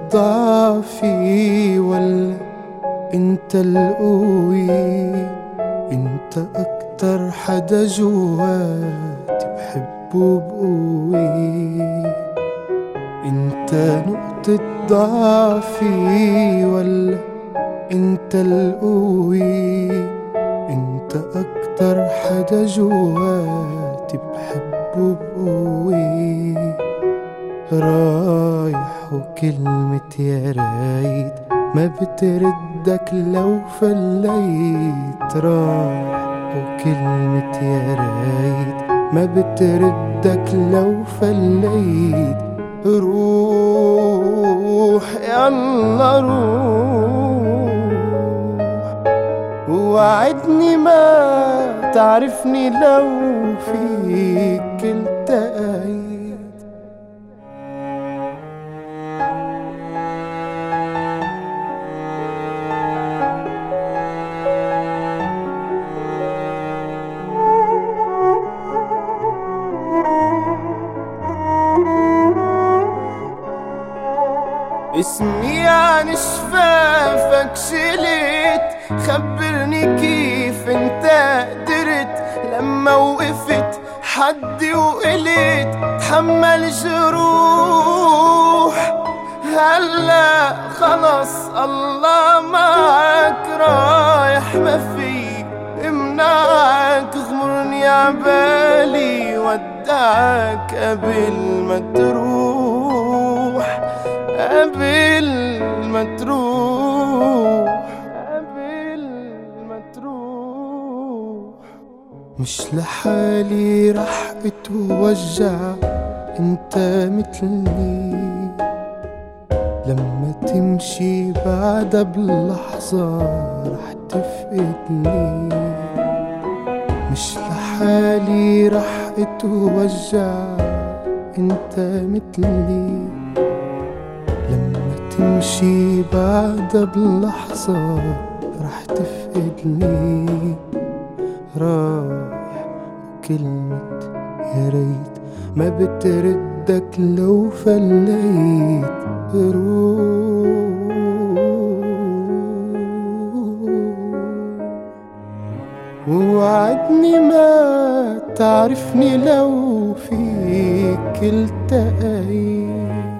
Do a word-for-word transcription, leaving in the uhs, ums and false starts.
ضعفي ولا انت القوي؟ انت اكتر حدا جواتي بحبه بقوي. انت نقطة ضعفي ولا انت القوي؟ انت اكتر حدا جواتي بحبه بقوي. رايح وكلمة يا رايت ما بتردك لو فليت. رايح وكلمة يا رايت ما بتردك لو فليت. روح يلا روح ووعدني ما تعرفني لو فيك التقيت. اسمي عن شفافك شلت، خبرني كيف انت قدرت لما وقفت حدي وقلت تحمل جروح. هلا خلص الله معك، رايح ما في امنعك. غمرني عبالي ودعك قبل ما تروح، قبل ما تروح، قبل ما تروح. مش لحالي رح اتوجع، انت مثلني لما تمشي بعدها بلحظة رح تفقدني. مش لحالي رح اتوجع، انت مثلي لما تمشي بعدها بلحظة رح تفقدني. رايح وكلمة يا ريت ما بتردك لو فليت. روح ووعدني ما تعرفني لو فيك التقيت.